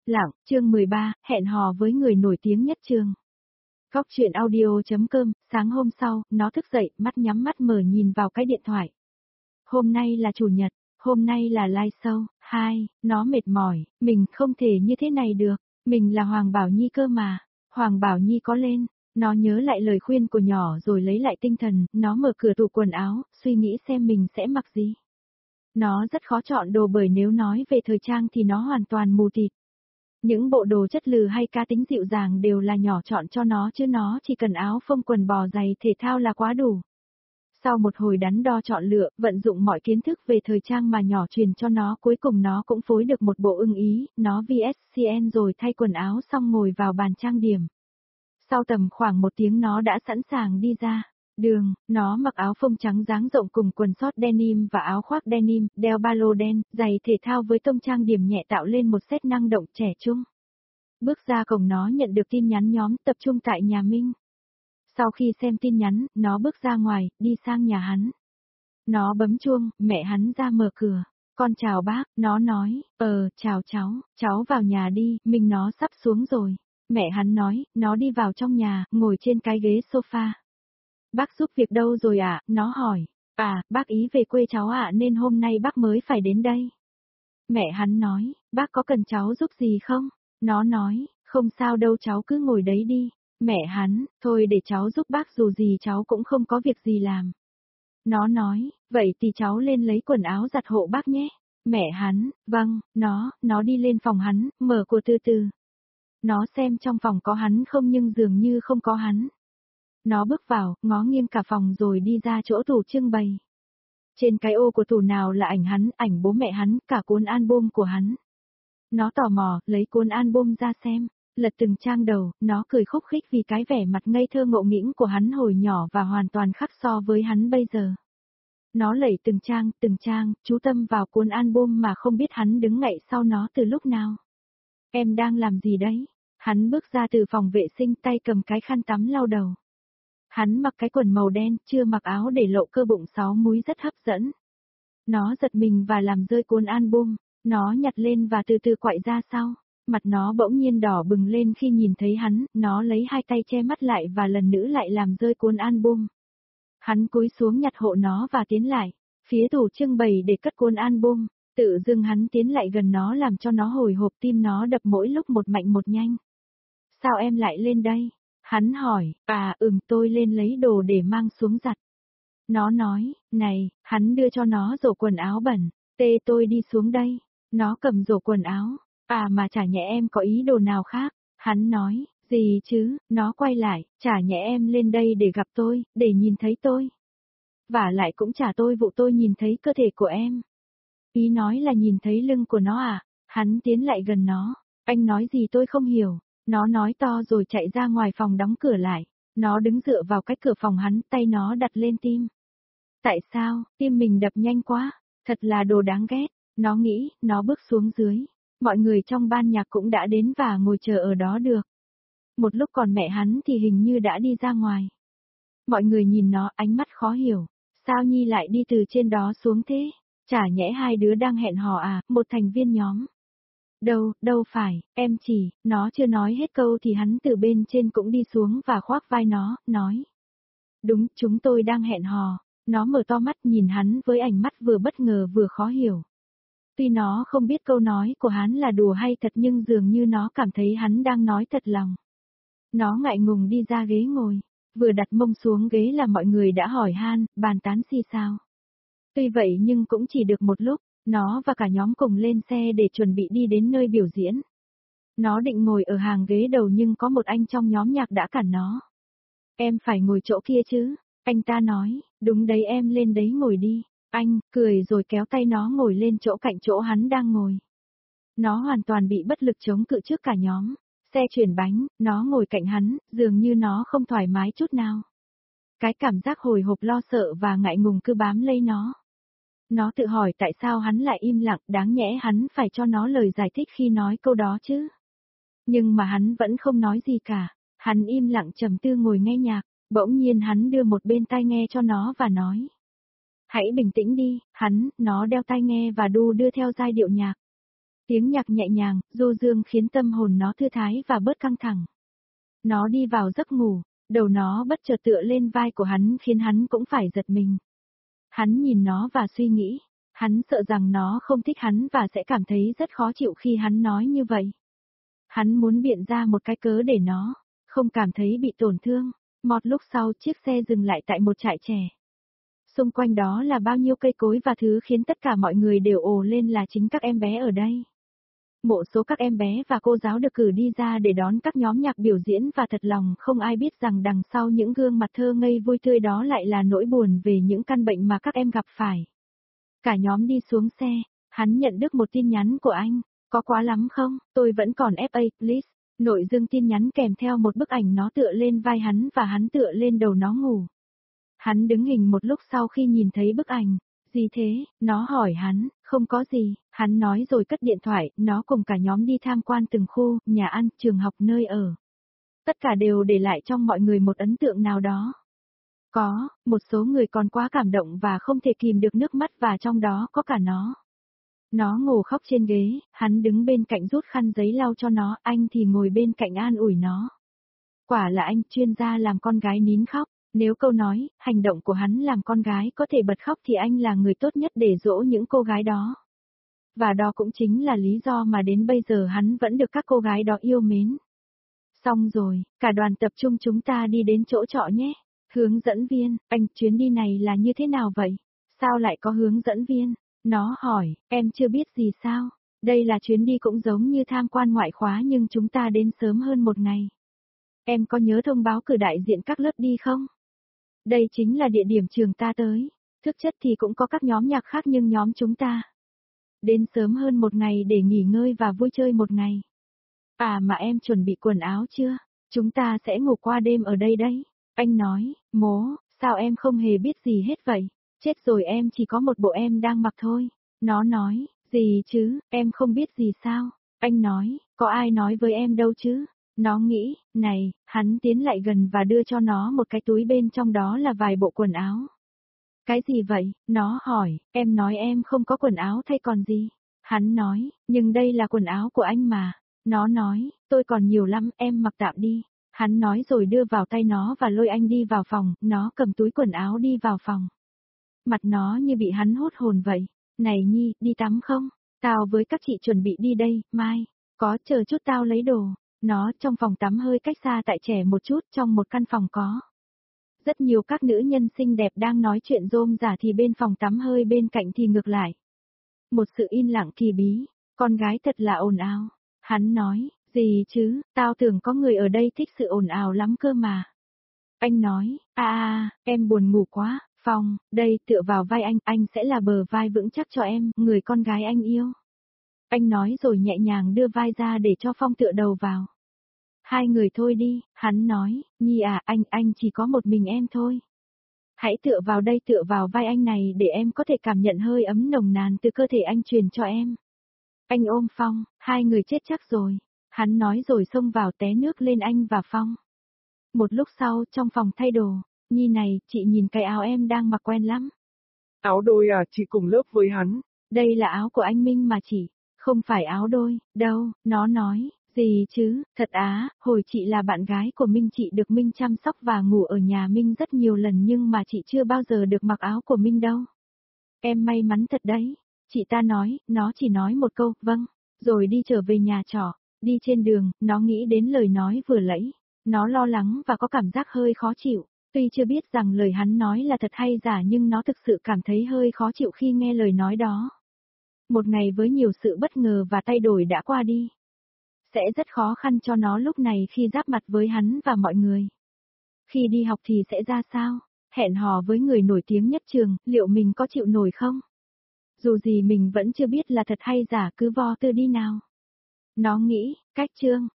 Lặng, chương 13, hẹn hò với người nổi tiếng nhất trường. Góc chuyện audio.com, sáng hôm sau, nó thức dậy, mắt nhắm mắt mở nhìn vào cái điện thoại. Hôm nay là chủ nhật, hôm nay là live show, nó mệt mỏi, mình không thể như thế này được, mình là Hoàng Bảo Nhi cơ mà, Hoàng Bảo Nhi có lên, nó nhớ lại lời khuyên của nhỏ rồi lấy lại tinh thần, nó mở cửa tủ quần áo, suy nghĩ xem mình sẽ mặc gì. Nó rất khó chọn đồ bởi nếu nói về thời trang thì nó hoàn toàn mù tịt. Những bộ đồ chất lừ hay cá tính dịu dàng đều là nhỏ chọn cho nó chứ nó chỉ cần áo phông quần bò giày thể thao là quá đủ. Sau một hồi đắn đo chọn lựa, vận dụng mọi kiến thức về thời trang mà nhỏ truyền cho nó, cuối cùng nó cũng phối được một bộ ưng ý, nó VSCN rồi thay quần áo xong ngồi vào bàn trang điểm. Sau tầm khoảng 1 tiếng nó đã sẵn sàng đi ra đường, nó mặc áo phông trắng dáng rộng cùng quần short denim và áo khoác denim, đeo ba lô đen, giày thể thao với tông trang điểm nhẹ tạo lên một set năng động trẻ trung. Bước ra cổng nó nhận được tin nhắn nhóm tập trung tại nhà Minh. Sau khi xem tin nhắn, nó bước ra ngoài, đi sang nhà hắn. Nó bấm chuông, mẹ hắn ra mở cửa. Con chào bác, nó nói, chào cháu vào nhà đi, Minh nó sắp xuống rồi. Mẹ hắn nói, nó đi vào trong nhà, ngồi trên cái ghế sofa. Bác giúp việc đâu rồi ạ? Nó hỏi. Bác ý về quê cháu ạ nên hôm nay bác mới phải đến đây. Mẹ hắn nói, bác có cần cháu giúp gì không? Nó nói, không sao đâu cháu cứ ngồi đấy đi. Mẹ hắn, thôi để cháu giúp bác dù gì cháu cũng không có việc gì làm. Nó nói, vậy thì cháu lên lấy quần áo giặt hộ bác nhé. Mẹ hắn, vâng, nó đi lên phòng hắn, mở cửa từ từ. Nó xem trong phòng có hắn không nhưng dường như không có hắn. Nó bước vào, ngó nghiêng cả phòng rồi đi ra chỗ tủ trưng bày. Trên cái ô của tủ nào là ảnh hắn, ảnh bố mẹ hắn, cả cuốn album của hắn. Nó tò mò, lấy cuốn album ra xem, lật từng trang đầu, nó cười khúc khích vì cái vẻ mặt ngây thơ ngộ nghĩnh của hắn hồi nhỏ và hoàn toàn khác so với hắn bây giờ. Nó lẩy từng trang, chú tâm vào cuốn album mà không biết hắn đứng ngậy sau nó từ lúc nào. Em đang làm gì đấy? Hắn bước ra từ phòng vệ sinh tay cầm cái khăn tắm lau đầu. Hắn mặc cái quần màu đen, chưa mặc áo để lộ cơ bụng 6 múi rất hấp dẫn. Nó giật mình và làm rơi cuốn album, nó nhặt lên và từ từ quậy ra sau. Mặt nó bỗng nhiên đỏ bừng lên khi nhìn thấy hắn, nó lấy 2 tay che mắt lại và lần nữa lại làm rơi cuốn album. Hắn cúi xuống nhặt hộ nó và tiến lại, phía tủ trưng bày để cất cuốn album, tự dưng hắn tiến lại gần nó làm cho nó hồi hộp, tim nó đập mỗi lúc một mạnh một nhanh. Sao em lại lên đây? Hắn hỏi, tôi lên lấy đồ để mang xuống giặt. Nó nói, này, hắn đưa cho nó rổ quần áo bẩn, tôi đi xuống đây. Nó cầm rổ quần áo, mà chả nhẽ em có ý đồ nào khác. Hắn nói, gì chứ, nó quay lại, chả nhẽ em lên đây để gặp tôi, để nhìn thấy tôi. Vả lại cũng chả tôi vụ tôi nhìn thấy cơ thể của em. Ý nói là nhìn thấy lưng của nó à? Hắn tiến lại gần nó, anh nói gì tôi không hiểu. Nó nói to rồi chạy ra ngoài phòng đóng cửa lại. Nó đứng dựa vào cái cửa phòng hắn, tay nó đặt lên tim. Tại sao, tim mình đập nhanh quá, thật là đồ đáng ghét. Nó nghĩ, nó bước xuống dưới. Mọi người trong ban nhạc cũng đã đến và ngồi chờ ở đó được. Một lúc còn mẹ hắn thì hình như đã đi ra ngoài. Mọi người nhìn nó ánh mắt khó hiểu. Sao Nhi lại đi từ trên đó xuống thế? Chả nhẽ hai đứa đang hẹn hò à, một thành viên nhóm. Đâu phải, em chỉ, nó chưa nói hết câu thì hắn từ bên trên cũng đi xuống và khoác vai nó, nói. Đúng, chúng tôi đang hẹn hò. Nó mở to mắt nhìn hắn với ánh mắt vừa bất ngờ vừa khó hiểu. Tuy nó không biết câu nói của hắn là đùa hay thật nhưng dường như nó cảm thấy hắn đang nói thật lòng. Nó ngại ngùng đi ra ghế ngồi, vừa đặt mông xuống ghế là mọi người đã hỏi han, bàn tán xì xào. Tuy vậy nhưng cũng chỉ được một lúc, nó và cả nhóm cùng lên xe để chuẩn bị đi đến nơi biểu diễn. Nó định ngồi ở hàng ghế đầu nhưng có một anh trong nhóm nhạc đã cản nó. Em phải ngồi chỗ kia chứ, anh ta nói, đúng đấy em lên đấy ngồi đi. Anh, cười rồi kéo tay nó ngồi lên chỗ cạnh chỗ hắn đang ngồi. Nó hoàn toàn bị bất lực chống cự trước cả nhóm. Xe chuyển bánh, nó ngồi cạnh hắn, dường như nó không thoải mái chút nào. Cái cảm giác hồi hộp lo sợ và ngại ngùng cứ bám lấy nó. Nó tự hỏi tại sao hắn lại im lặng, đáng nhẽ hắn phải cho nó lời giải thích khi nói câu đó chứ. Nhưng mà hắn vẫn không nói gì cả, hắn im lặng trầm tư ngồi nghe nhạc, bỗng nhiên hắn đưa một bên tai nghe cho nó và nói. Hãy bình tĩnh đi, nó đeo tai nghe và đu đưa theo giai điệu nhạc. Tiếng nhạc nhẹ nhàng, du dương khiến tâm hồn nó thư thái và bớt căng thẳng. Nó đi vào giấc ngủ, đầu nó bất chợt tựa lên vai của hắn khiến hắn cũng phải giật mình. Hắn nhìn nó và suy nghĩ, hắn sợ rằng nó không thích hắn và sẽ cảm thấy rất khó chịu khi hắn nói như vậy. Hắn muốn biện ra một cái cớ để nó không cảm thấy bị tổn thương. Một lúc sau chiếc xe dừng lại tại một trại trẻ. Xung quanh đó là bao nhiêu cây cối và thứ khiến tất cả mọi người đều ồ lên là chính các em bé ở đây. Một số các em bé và cô giáo được cử đi ra để đón các nhóm nhạc biểu diễn và thật lòng không ai biết rằng đằng sau những gương mặt thơ ngây vui tươi đó lại là nỗi buồn về những căn bệnh mà các em gặp phải. Cả nhóm đi xuống xe, hắn nhận được một tin nhắn của anh, có quá lắm không, tôi vẫn còn FA, please. Nội dung tin nhắn kèm theo một bức ảnh nó tựa lên vai hắn và hắn tựa lên đầu nó ngủ. Hắn đứng hình một lúc sau khi nhìn thấy bức ảnh. Gì thế? Nó hỏi hắn, không có gì, hắn nói rồi cất điện thoại, nó cùng cả nhóm đi tham quan từng khu, nhà ăn, trường học nơi ở. Tất cả đều để lại trong mọi người một ấn tượng nào đó. Có, một số người còn quá cảm động và không thể kìm được nước mắt và trong đó có cả nó. Nó ngồi khóc trên ghế, hắn đứng bên cạnh rút khăn giấy lau cho nó, anh thì ngồi bên cạnh an ủi nó. Quả là anh chuyên gia làm con gái nín khóc. Nếu câu nói, hành động của hắn làm con gái có thể bật khóc thì anh là người tốt nhất để dỗ những cô gái đó. Và đó cũng chính là lý do mà đến bây giờ hắn vẫn được các cô gái đó yêu mến. Xong rồi, cả đoàn tập trung chúng ta đi đến chỗ trọ nhé. Hướng dẫn viên, anh, chuyến đi này là như thế nào vậy? Sao lại có hướng dẫn viên? Nó hỏi, em chưa biết gì sao? Đây là chuyến đi cũng giống như tham quan ngoại khóa nhưng chúng ta đến sớm hơn một ngày. Em có nhớ thông báo cử đại diện các lớp đi không? Đây chính là địa điểm trường ta tới. Thực chất thì cũng có các nhóm nhạc khác nhưng nhóm chúng ta đến sớm hơn một ngày để nghỉ ngơi và vui chơi một ngày. À mà em chuẩn bị quần áo chưa? Chúng ta sẽ ngủ qua đêm ở đây đấy. Anh nói, mố, sao em không hề biết gì hết vậy? Chết rồi em chỉ có một bộ em đang mặc thôi. Nó nói, gì chứ, em không biết gì sao? Anh nói, có ai nói với em đâu chứ? Nó nghĩ, này, hắn tiến lại gần và đưa cho nó một cái túi bên trong đó là vài bộ quần áo. Cái gì vậy? Nó hỏi, em nói em không có quần áo thay còn gì? Hắn nói, nhưng đây là quần áo của anh mà. Nó nói, tôi còn nhiều lắm, em mặc tạm đi. Hắn nói rồi đưa vào tay nó và lôi anh đi vào phòng, nó cầm túi quần áo đi vào phòng. Mặt nó như bị hắn hút hồn vậy. Này Nhi, đi tắm không? Tao với các chị chuẩn bị đi đây, mai. Có, chờ chút tao lấy đồ. Nó trong phòng tắm hơi cách xa tại trẻ một chút trong một căn phòng có. Rất nhiều các nữ nhân xinh đẹp đang nói chuyện rôm rả thì bên phòng tắm hơi bên cạnh thì ngược lại. Một sự im lặng kỳ bí, con gái thật là ồn ào. Hắn nói, gì chứ, tao tưởng có người ở đây thích sự ồn ào lắm cơ mà. Anh nói, em buồn ngủ quá, Phong, đây tựa vào vai anh sẽ là bờ vai vững chắc cho em, người con gái anh yêu. Anh nói rồi nhẹ nhàng đưa vai ra để cho Phong tựa đầu vào. Hai người thôi đi, hắn nói, Nhi à, anh chỉ có một mình em thôi. Hãy tựa vào đây, tựa vào vai anh này để em có thể cảm nhận hơi ấm nồng nàn từ cơ thể anh truyền cho em. Anh ôm Phong, hai người chết chắc rồi. Hắn nói rồi xông vào té nước lên anh và Phong. Một lúc sau trong phòng thay đồ, Nhi này, chị nhìn cái áo em đang mặc quen lắm. Áo đôi à, chị cùng lớp với hắn. Đây là áo của anh Minh mà chị, không phải áo đôi, đâu, nó nói, gì chứ, thật á, hồi chị là bạn gái của Minh chị được Minh chăm sóc và ngủ ở nhà Minh rất nhiều lần nhưng mà chị chưa bao giờ được mặc áo của Minh đâu. Em may mắn thật đấy, chị ta nói, nó chỉ nói một câu, vâng, rồi đi trở về nhà trọ, đi trên đường, nó nghĩ đến lời nói vừa nãy, nó lo lắng và có cảm giác hơi khó chịu. Tuy chưa biết rằng lời hắn nói là thật hay giả nhưng nó thực sự cảm thấy hơi khó chịu khi nghe lời nói đó. Một ngày với nhiều sự bất ngờ và thay đổi đã qua đi. Sẽ rất khó khăn cho nó lúc này khi giáp mặt với hắn và mọi người. Khi đi học thì sẽ ra sao? Hẹn hò với người nổi tiếng nhất trường, liệu mình có chịu nổi không? Dù gì mình vẫn chưa biết là thật hay giả cứ vo tư đi nào. Nó nghĩ, cách chương.